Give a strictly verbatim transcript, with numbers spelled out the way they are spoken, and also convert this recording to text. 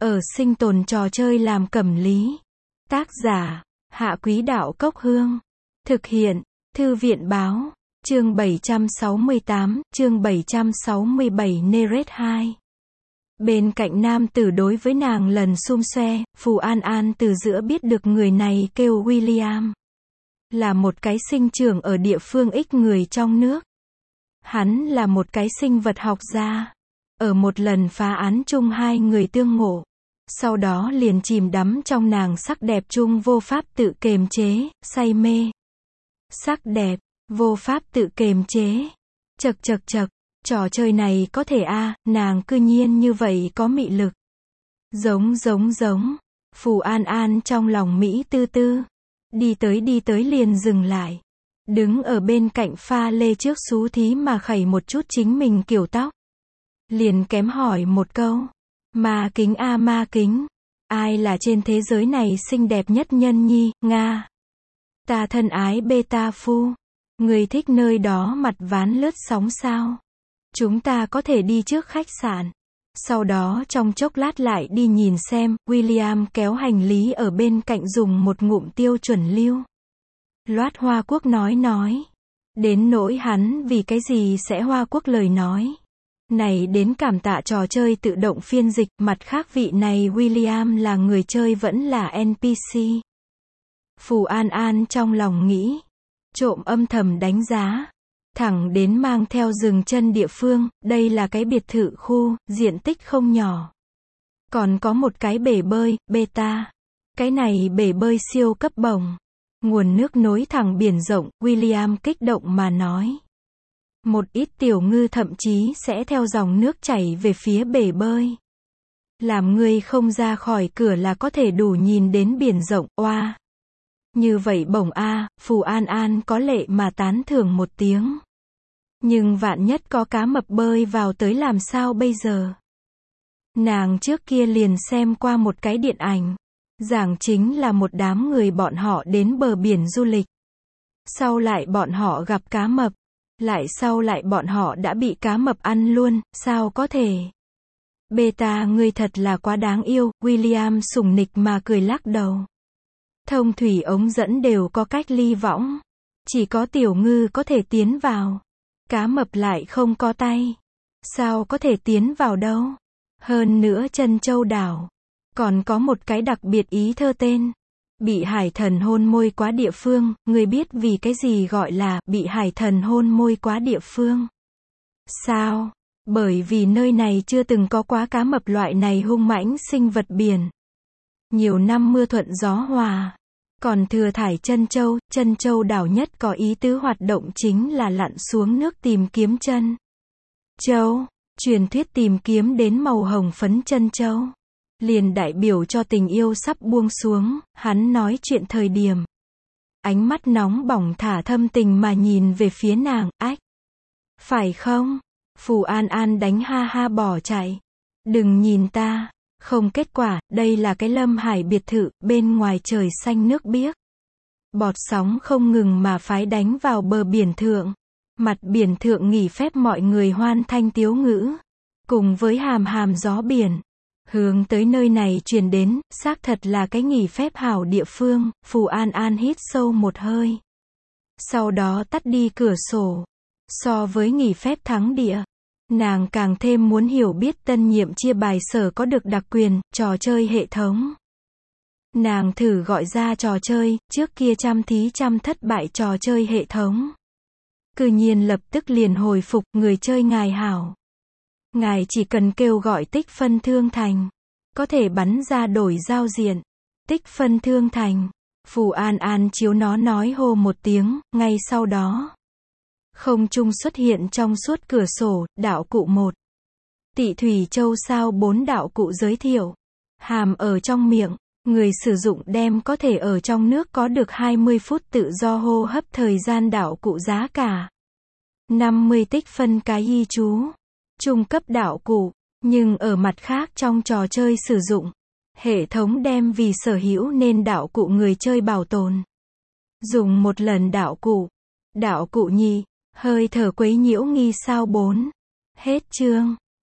ở sinh tồn trò chơi làm cẩm lý. Tác giả, Hạ Quý Đạo Cốc Hương. Thực hiện, Thư viện Báo. Chương bảy trăm sáu mươi tám, chương bảy trăm sáu mươi bảy Neret hai. Bên cạnh nam tử đối với nàng lần xum xoe, Phù An An từ giữa biết được người này kêu William. Là một cái sinh trưởng ở địa phương ít người trong nước. Hắn là một cái sinh vật học gia. Ở một lần phá án chung hai người tương ngộ. Sau đó liền chìm đắm trong nàng sắc đẹp chung vô pháp tự kềm chế, say mê. Sắc đẹp, vô pháp tự kềm chế. Chật chật chật, trò chơi này có thể a à, nàng cư nhiên như vậy có mị lực. Giống giống giống, Phù An An trong lòng Mỹ tư tư. Đi tới đi tới liền dừng lại. Đứng ở bên cạnh pha lê trước xú thí mà khẩy một chút chính mình kiểu tóc. Liền kém hỏi một câu. Ma kính a ma kính. Ai là trên thế giới này xinh đẹp nhất nhân nhi, Nga? Ta thân ái beta phu. Người thích nơi đó mặt ván lướt sóng sao? Chúng ta có thể đi trước khách sạn. Sau đó trong chốc lát lại đi nhìn xem. William kéo hành lý ở bên cạnh dùng một ngụm tiêu chuẩn lưu. Loát Hoa Quốc nói nói. Đến nỗi hắn vì cái gì sẽ Hoa Quốc lời nói. Này đến cảm tạ trò chơi tự động phiên dịch, mặt khác vị này William là người chơi vẫn là en pê xê. Phù An An trong lòng nghĩ. Trộm âm thầm đánh giá. Thẳng đến mang theo dừng chân địa phương, đây là cái biệt thự khu, diện tích không nhỏ. Còn có một cái bể bơi, beta. Cái này bể bơi siêu cấp bổng. Nguồn nước nối thẳng biển rộng, William kích động mà nói. Một ít tiểu ngư thậm chí sẽ theo dòng nước chảy về phía bể bơi. Làm ngươi không ra khỏi cửa là có thể đủ nhìn đến biển rộng, oa. Như vậy bổng a, Phù An An có lệ mà tán thưởng một tiếng. Nhưng vạn nhất có cá mập bơi vào tới làm sao bây giờ? Nàng trước kia liền xem qua một cái điện ảnh. Giảng chính là một đám người bọn họ đến bờ biển du lịch. Sau lại bọn họ gặp cá mập. Lại sau lại bọn họ đã bị cá mập ăn luôn, sao có thể? Beta ngươi thật là quá đáng yêu, William sủng nịch mà cười lắc đầu. Thông thủy ống dẫn đều có cách ly võng. Chỉ có tiểu ngư có thể tiến vào. Cá mập lại không có tay. Sao có thể tiến vào đâu? Hơn nữa Trân Châu đảo. Còn có một cái đặc biệt ý thơ tên. Bị hải thần hôn môi quá địa phương, người biết vì cái gì gọi là bị hải thần hôn môi quá địa phương? Sao? Bởi vì nơi này chưa từng có quá cá mập loại này hung mãnh sinh vật biển. Nhiều năm mưa thuận gió hòa. Còn thừa thải Trân Châu, Trân Châu đảo nhất có ý tứ hoạt động chính là lặn xuống nước tìm kiếm chân châu. Truyền thuyết tìm kiếm đến màu hồng phấn Trân Châu. Liền đại biểu cho tình yêu sắp buông xuống, hắn nói chuyện thời điểm. Ánh mắt nóng bỏng thả thâm tình mà nhìn về phía nàng, ách. Phải không? Phù An An đánh ha ha bỏ chạy. Đừng nhìn ta. Không kết quả, đây là cái Lâm Hải biệt thự, bên ngoài trời xanh nước biếc. Bọt sóng không ngừng mà phái đánh vào bờ biển thượng. Mặt biển thượng nghỉ phép mọi người hoan thanh tiếu ngữ. Cùng với hàm hàm gió biển. Hướng tới nơi này truyền đến, xác thật là cái nghỉ phép hảo địa phương, Phù An An hít sâu một hơi. Sau đó tắt đi cửa sổ. So với nghỉ phép thắng địa, nàng càng thêm muốn hiểu biết tân nhiệm chia bài sở có được đặc quyền, trò chơi hệ thống. Nàng thử gọi ra trò chơi, trước kia trăm thí trăm thất bại trò chơi hệ thống. Cư nhiên lập tức liền hồi phục, người chơi ngài hảo. Ngài chỉ cần kêu gọi tích phân thương thành. Có thể bắn ra đổi giao diện. Tích phân thương thành. Phù An An chiếu nó nói hô một tiếng, ngay sau đó. Không trung xuất hiện trong suốt cửa sổ, đạo cụ một. Tị Thủy Châu sao bốn đạo cụ giới thiệu. Hàm ở trong miệng. Người sử dụng đem có thể ở trong nước có được hai mươi phút tự do hô hấp thời gian đạo cụ giá cả. năm mươi tích phân cái y chú. Trung cấp đạo cụ, nhưng ở mặt khác trong trò chơi sử dụng, hệ thống đem vì sở hữu nên đạo cụ người chơi bảo tồn. Dùng một lần đạo cụ. Đạo cụ nhì, hơi thở quấy nhiễu nghi sao bốn. Hết chương.